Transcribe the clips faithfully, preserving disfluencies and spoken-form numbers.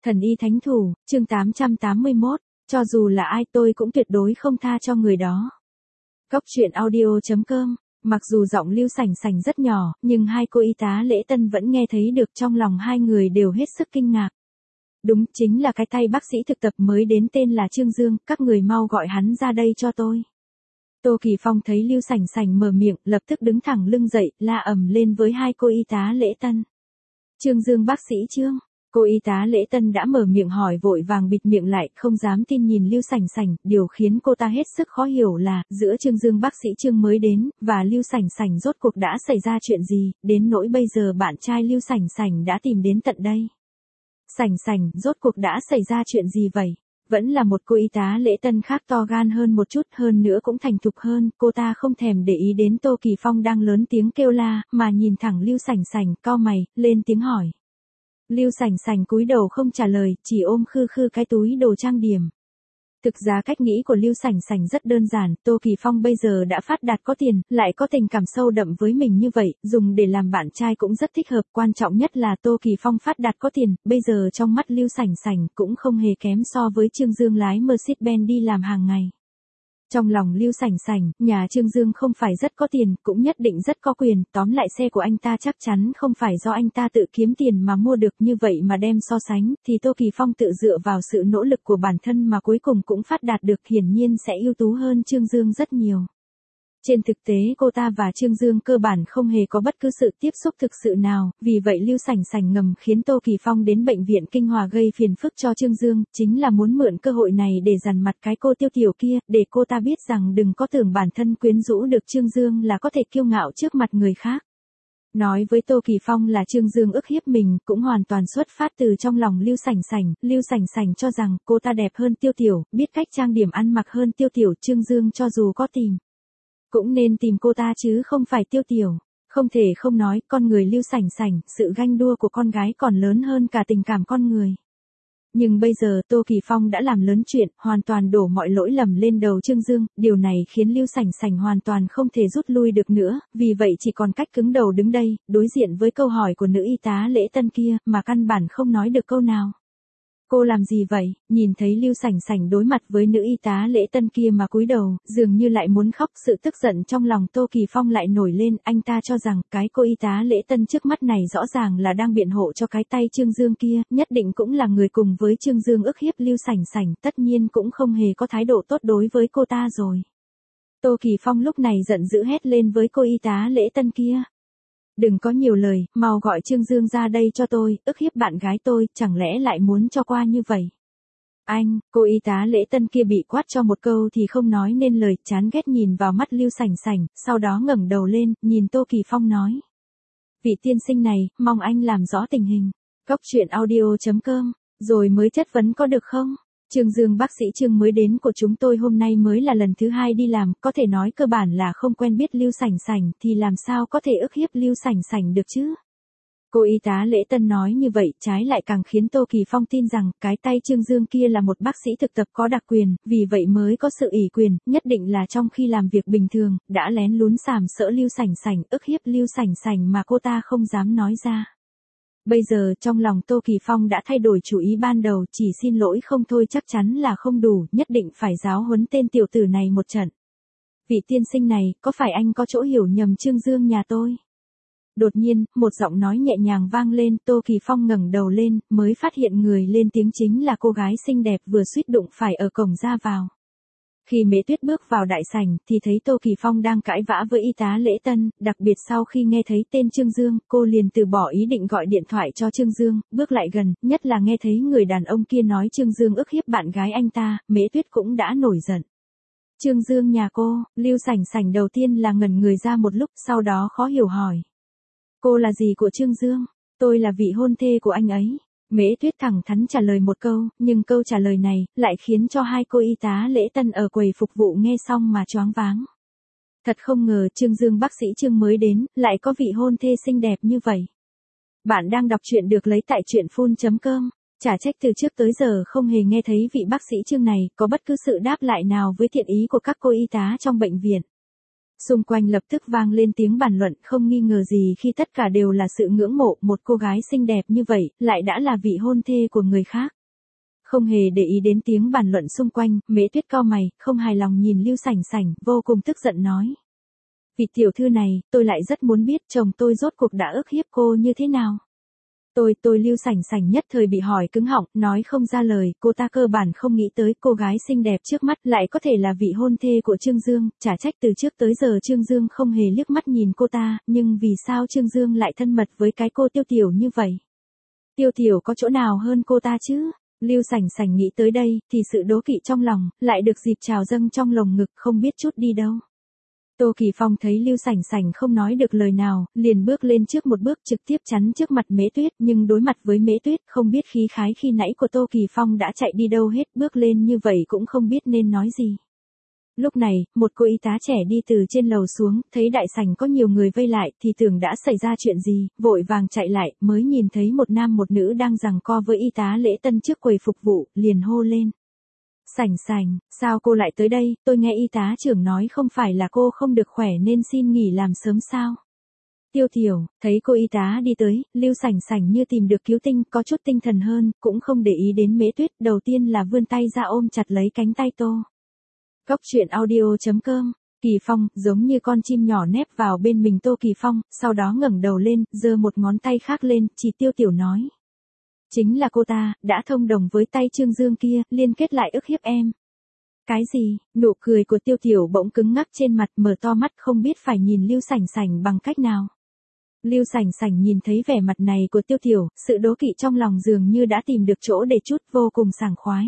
Thần y thánh thủ, chương tám trăm tám mươi mốt, cho dù là ai tôi cũng tuyệt đối không tha cho người đó. Cốc truyện audio chấm com, mặc dù giọng Lưu Sảnh Sảnh rất nhỏ, nhưng hai cô y tá lễ tân vẫn nghe thấy được, trong lòng hai người đều hết sức kinh ngạc. Đúng, chính là cái tay bác sĩ thực tập mới đến tên là Trương Dương, các người mau gọi hắn ra đây cho tôi. Tô Kỳ Phong thấy Lưu Sảnh Sảnh mở miệng, lập tức đứng thẳng lưng dậy, la ầm lên với hai cô y tá lễ tân. Trương Dương bác sĩ Trương. Cô y tá lễ tân đã mở miệng hỏi vội vàng bịt miệng lại, không dám tin nhìn Lưu Sảnh Sảnh, điều khiến cô ta hết sức khó hiểu là, giữa Trương Dương bác sĩ Trương mới đến, và Lưu Sảnh Sảnh rốt cuộc đã xảy ra chuyện gì, đến nỗi bây giờ bạn trai Lưu Sảnh Sảnh đã tìm đến tận đây. Sảnh Sảnh, rốt cuộc đã xảy ra chuyện gì vậy? Vẫn là một cô y tá lễ tân khác to gan hơn một chút, hơn nữa cũng thành thục hơn, cô ta không thèm để ý đến Tô Kỳ Phong đang lớn tiếng kêu la, mà nhìn thẳng Lưu Sảnh Sảnh, cau mày, lên tiếng hỏi. Lưu Sảnh Sảnh cúi đầu không trả lời, chỉ ôm khư khư cái túi đồ trang điểm. Thực ra cách nghĩ của Lưu Sảnh Sảnh rất đơn giản, Tô Kỳ Phong bây giờ đã phát đạt có tiền, lại có tình cảm sâu đậm với mình như vậy, dùng để làm bạn trai cũng rất thích hợp, quan trọng nhất là Tô Kỳ Phong phát đạt có tiền, bây giờ trong mắt Lưu Sảnh Sảnh cũng không hề kém so với Trương Dương lái Mercedes-Benz đi làm hàng ngày. Trong lòng Lưu Sảnh Sảnh, nhà Trương Dương không phải rất có tiền, cũng nhất định rất có quyền, tóm lại xe của anh ta chắc chắn không phải do anh ta tự kiếm tiền mà mua được, như vậy mà đem so sánh, thì Tô Kỳ Phong tự dựa vào sự nỗ lực của bản thân mà cuối cùng cũng phát đạt được, hiển nhiên sẽ ưu tú hơn Trương Dương rất nhiều. Trên thực tế cô ta và Trương Dương cơ bản không hề có bất cứ sự tiếp xúc thực sự nào, vì vậy Lưu Sảnh Sảnh ngầm khiến Tô Kỳ Phong đến bệnh viện Kinh Hòa gây phiền phức cho Trương Dương, chính là muốn mượn cơ hội này để dằn mặt cái cô Tiêu Tiểu kia, để cô ta biết rằng đừng có tưởng bản thân quyến rũ được Trương Dương là có thể kiêu ngạo trước mặt người khác. Nói với Tô Kỳ Phong là Trương Dương ức hiếp mình, cũng hoàn toàn xuất phát từ trong lòng Lưu Sảnh Sảnh, Lưu Sảnh Sảnh cho rằng cô ta đẹp hơn Tiêu Tiểu, biết cách trang điểm ăn mặc hơn Tiêu Tiểu, Trương Dương cho dù có tìm cũng nên tìm cô ta chứ không phải Tiêu Tiểu. Không thể không nói, con người Lưu Sảnh Sảnh, sự ganh đua của con gái còn lớn hơn cả tình cảm con người. Nhưng bây giờ Tô Kỳ Phong đã làm lớn chuyện, hoàn toàn đổ mọi lỗi lầm lên đầu Trương Dương, điều này khiến Lưu Sảnh Sảnh hoàn toàn không thể rút lui được nữa, vì vậy chỉ còn cách cứng đầu đứng đây, đối diện với câu hỏi của nữ y tá lễ tân kia, mà căn bản không nói được câu nào. Cô làm gì vậy? Nhìn thấy Lưu Sảnh Sảnh đối mặt với nữ y tá lễ tân kia mà cúi đầu, dường như lại muốn khóc, sự tức giận trong lòng Tô Kỳ Phong lại nổi lên, anh ta cho rằng cái cô y tá lễ tân trước mắt này rõ ràng là đang biện hộ cho cái tay Trương Dương kia, nhất định cũng là người cùng với Trương Dương ức hiếp Lưu Sảnh Sảnh, tất nhiên cũng không hề có thái độ tốt đối với cô ta rồi. Tô Kỳ Phong lúc này giận dữ hét lên với cô y tá lễ tân kia. Đừng có nhiều lời, mau gọi Trương Dương ra đây cho tôi, ức hiếp bạn gái tôi, chẳng lẽ lại muốn cho qua như vậy? Anh, cô y tá lễ tân kia bị quát cho một câu thì không nói nên lời, chán ghét nhìn vào mắt Lưu Sảnh Sảnh, sau đó ngẩng đầu lên, nhìn Tô Kỳ Phong nói. Vị tiên sinh này, mong anh làm rõ tình hình. Cốc truyện audio chấm com, rồi mới chất vấn có được không? Trương Dương bác sĩ Trương mới đến của chúng tôi hôm nay mới là lần thứ hai đi làm, có thể nói cơ bản là không quen biết Lưu Sảnh Sảnh, thì làm sao có thể ức hiếp Lưu Sảnh Sảnh được chứ? Cô y tá lễ tân nói như vậy, trái lại càng khiến Tô Kỳ Phong tin rằng, cái tay Trương Dương kia là một bác sĩ thực tập có đặc quyền, vì vậy mới có sự ủy quyền, nhất định là trong khi làm việc bình thường, đã lén lún sàm sỡ Lưu Sảnh Sảnh, ức hiếp Lưu Sảnh Sảnh mà cô ta không dám nói ra. Bây giờ trong lòng Tô Kỳ Phong đã thay đổi chủ ý ban đầu, chỉ xin lỗi không thôi chắc chắn là không đủ, nhất định phải giáo huấn tên tiểu tử này một trận. Vị tiên sinh này, có phải anh có chỗ hiểu nhầm Trương Dương nhà tôi? Đột nhiên, một giọng nói nhẹ nhàng vang lên, Tô Kỳ Phong ngẩng đầu lên, mới phát hiện người lên tiếng chính là cô gái xinh đẹp vừa suýt đụng phải ở cổng ra vào. Khi Mễ Tuyết bước vào đại sảnh, thì thấy Tô Kỳ Phong đang cãi vã với y tá lễ tân, đặc biệt sau khi nghe thấy tên Trương Dương, cô liền từ bỏ ý định gọi điện thoại cho Trương Dương, bước lại gần, nhất là nghe thấy người đàn ông kia nói Trương Dương ức hiếp bạn gái anh ta, Mễ Tuyết cũng đã nổi giận. Trương Dương nhà cô, Lưu Sảnh Sảnh đầu tiên là ngẩn người ra một lúc, sau đó khó hiểu hỏi. Cô là gì của Trương Dương? Tôi là vị hôn thê của anh ấy. Mễ Tuyết thẳng thắn trả lời một câu, nhưng câu trả lời này lại khiến cho hai cô y tá lễ tân ở quầy phục vụ nghe xong mà choáng váng. Thật không ngờ Trương Dương bác sĩ Trương mới đến, lại có vị hôn thê xinh đẹp như vậy. Bạn đang đọc truyện được lấy tại truyện phun chấm com. Chả trách từ trước tới giờ không hề nghe thấy vị bác sĩ Trương này có bất cứ sự đáp lại nào với thiện ý của các cô y tá trong bệnh viện. Xung quanh lập tức vang lên tiếng bàn luận không nghi ngờ gì khi tất cả đều là sự ngưỡng mộ một cô gái xinh đẹp như vậy, lại đã là vị hôn thê của người khác. Không hề để ý đến tiếng bàn luận xung quanh, Mễ Tuyết cau mày, không hài lòng nhìn Lưu Sảnh Sảnh, vô cùng tức giận nói. Vị tiểu thư này, tôi lại rất muốn biết chồng tôi rốt cuộc đã ức hiếp cô như thế nào. Tôi, tôi Lưu Sảnh Sảnh nhất thời bị hỏi cứng họng, nói không ra lời, cô ta cơ bản không nghĩ tới cô gái xinh đẹp trước mắt lại có thể là vị hôn thê của Trương Dương, chả trách từ trước tới giờ Trương Dương không hề liếc mắt nhìn cô ta, nhưng vì sao Trương Dương lại thân mật với cái cô Tiêu Tiểu như vậy? Tiêu Tiểu có chỗ nào hơn cô ta chứ? Lưu Sảnh Sảnh nghĩ tới đây, thì sự đố kỵ trong lòng, lại được dịp trào dâng trong lồng ngực không biết chút đi đâu. Tô Kỳ Phong thấy Lưu Sảnh Sảnh không nói được lời nào, liền bước lên trước một bước trực tiếp chắn trước mặt Mễ Tuyết, nhưng đối mặt với Mễ Tuyết không biết khí khái khi nãy của Tô Kỳ Phong đã chạy đi đâu hết, bước lên như vậy cũng không biết nên nói gì. Lúc này, một cô y tá trẻ đi từ trên lầu xuống, thấy đại sảnh có nhiều người vây lại thì tưởng đã xảy ra chuyện gì, vội vàng chạy lại, mới nhìn thấy một nam một nữ đang giằng co với y tá lễ tân trước quầy phục vụ, liền hô lên. Sảnh Sảnh, sao cô lại tới đây, tôi nghe y tá trưởng nói không phải là cô không được khỏe nên xin nghỉ làm sớm sao. Tiêu Tiểu, thấy cô y tá đi tới, Lưu Sảnh Sảnh như tìm được cứu tinh, có chút tinh thần hơn, cũng không để ý đến Mễ Tuyết, đầu tiên là vươn tay ra ôm chặt lấy cánh tay Tô. Góc truyện audio chấm com, Kỳ Phong, giống như con chim nhỏ nép vào bên mình Tô Kỳ Phong, sau đó ngẩng đầu lên, giơ một ngón tay khác lên, chỉ Tiêu Tiểu nói. Chính là cô ta, đã thông đồng với tay Trương Dương kia, liên kết lại ức hiếp em. Cái gì? Nụ cười của Tiêu Tiểu bỗng cứng ngắc trên mặt, mở to mắt không biết phải nhìn Lưu Sảnh Sảnh bằng cách nào. Lưu Sảnh Sảnh nhìn thấy vẻ mặt này của Tiêu Tiểu, sự đố kỵ trong lòng dường như đã tìm được chỗ để chút, vô cùng sảng khoái.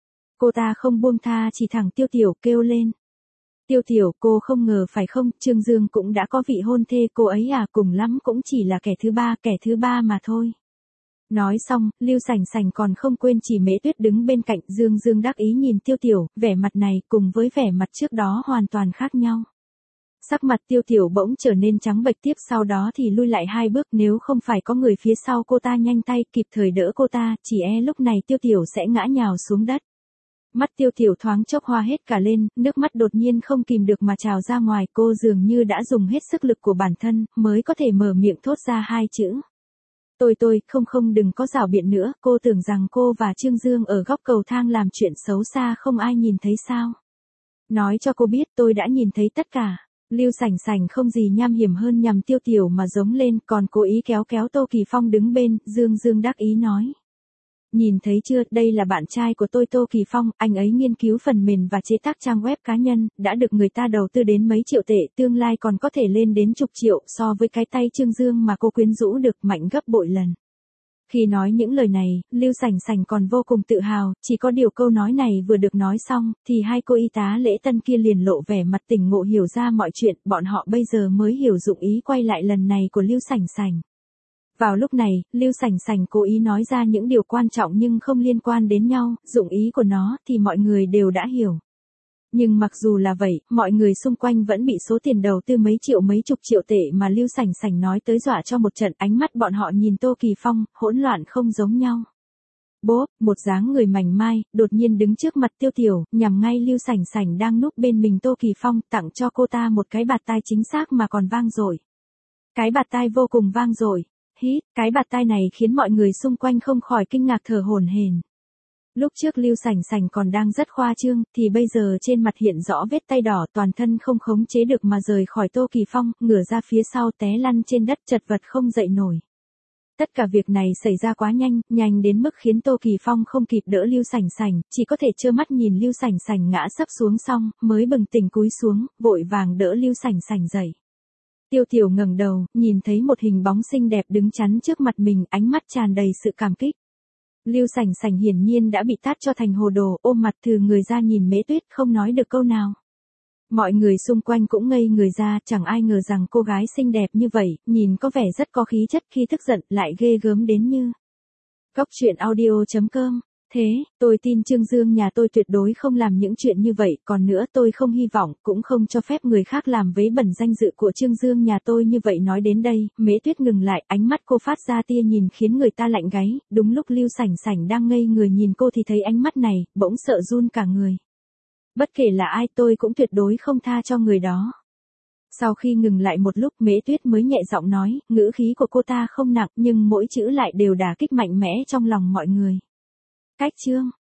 Cô ta không buông tha chỉ thẳng Tiêu Tiểu, kêu lên. Tiêu Tiểu, cô không ngờ phải không, Trương Dương cũng đã có vị hôn thê, cô ấy à, cùng lắm cũng chỉ là kẻ thứ ba, kẻ thứ ba mà thôi. Nói xong, Lưu Sảnh Sảnh còn không quên chỉ Mễ Tuyết đứng bên cạnh, Dương Dương đắc ý nhìn Tiêu Tiểu, vẻ mặt này cùng với vẻ mặt trước đó hoàn toàn khác nhau. Sắc mặt Tiêu Tiểu bỗng trở nên trắng bệch, tiếp sau đó thì lui lại hai bước, nếu không phải có người phía sau cô ta nhanh tay kịp thời đỡ cô ta, chỉ e lúc này Tiêu Tiểu sẽ ngã nhào xuống đất. Mắt Tiêu Tiểu thoáng chốc hoa hết cả lên, nước mắt đột nhiên không kìm được mà trào ra ngoài, cô dường như đã dùng hết sức lực của bản thân, mới có thể mở miệng thốt ra hai chữ. Tôi tôi, không không đừng có rảo biện nữa, cô tưởng rằng cô và Trương Dương ở góc cầu thang làm chuyện xấu xa không ai nhìn thấy sao. Nói cho cô biết tôi đã nhìn thấy tất cả. Lưu Sảnh Sảnh không gì nham hiểm hơn nhằm Tiêu Tiểu mà giống lên, còn cố ý kéo kéo Tô Kỳ Phong đứng bên, Dương Dương đắc ý nói. Nhìn thấy chưa, đây là bạn trai của tôi Tô Kỳ Phong, anh ấy nghiên cứu phần mềm và chế tác trang web cá nhân, đã được người ta đầu tư đến mấy triệu tệ, tương lai còn có thể lên đến chục triệu, so với cái tay Trương Dương mà cô quyến rũ được mạnh gấp bội lần. Khi nói những lời này, Lưu Sảnh Sảnh còn vô cùng tự hào, chỉ có điều câu nói này vừa được nói xong, thì hai cô y tá lễ tân kia liền lộ vẻ mặt tỉnh ngộ hiểu ra mọi chuyện, bọn họ bây giờ mới hiểu dụng ý quay lại lần này của Lưu Sảnh Sảnh. Vào lúc này, Lưu Sảnh Sảnh cố ý nói ra những điều quan trọng nhưng không liên quan đến nhau, dụng ý của nó thì mọi người đều đã hiểu. Nhưng mặc dù là vậy, mọi người xung quanh vẫn bị số tiền đầu tư mấy triệu mấy chục triệu tệ mà Lưu Sảnh Sảnh nói tới dọa cho một trận, ánh mắt bọn họ nhìn Tô Kỳ Phong, hỗn loạn không giống nhau. Bốp, một dáng người mảnh mai, đột nhiên đứng trước mặt Tiêu Tiểu, nhằm ngay Lưu Sảnh Sảnh đang núp bên mình Tô Kỳ Phong, tặng cho cô ta một cái bạt tai chính xác mà còn vang dội. Cái bạt tai vô cùng vang dội. Hít, cái bạt tai này khiến mọi người xung quanh không khỏi kinh ngạc thở hổn hển. Lúc trước Lưu Sảnh Sảnh còn đang rất khoa trương, thì bây giờ trên mặt hiện rõ vết tay đỏ, toàn thân không khống chế được mà rời khỏi Tô Kỳ Phong, ngửa ra phía sau té lăn trên đất chật vật không dậy nổi. Tất cả việc này xảy ra quá nhanh, nhanh đến mức khiến Tô Kỳ Phong không kịp đỡ Lưu Sảnh Sảnh, chỉ có thể trơ mắt nhìn Lưu Sảnh Sảnh ngã sấp xuống xong, mới bừng tỉnh cúi xuống, vội vàng đỡ Lưu Sảnh Sảnh dậy. Tiêu Tiểu ngẩng đầu, nhìn thấy một hình bóng xinh đẹp đứng chắn trước mặt mình, ánh mắt tràn đầy sự cảm kích. Lưu Sảnh Sảnh hiển nhiên đã bị tát cho thành hồ đồ, ôm mặt thừ người ra nhìn Mễ Tuyết, không nói được câu nào. Mọi người xung quanh cũng ngây người ra, chẳng ai ngờ rằng cô gái xinh đẹp như vậy, nhìn có vẻ rất có khí chất, khi tức giận lại ghê gớm đến như. Góc truyện audio chấm com. Thế, tôi tin Trương Dương nhà tôi tuyệt đối không làm những chuyện như vậy, còn nữa tôi không hy vọng, cũng không cho phép người khác làm vấy bẩn danh dự của Trương Dương nhà tôi như vậy. Nói đến đây, Mễ Tuyết ngừng lại, ánh mắt cô phát ra tia nhìn khiến người ta lạnh gáy, đúng lúc Lưu Sảnh Sảnh đang ngây người nhìn cô thì thấy ánh mắt này, bỗng sợ run cả người. Bất kể là ai tôi cũng tuyệt đối không tha cho người đó. Sau khi ngừng lại một lúc Mễ Tuyết mới nhẹ giọng nói, ngữ khí của cô ta không nặng nhưng mỗi chữ lại đều đả kích mạnh mẽ trong lòng mọi người. Cách chương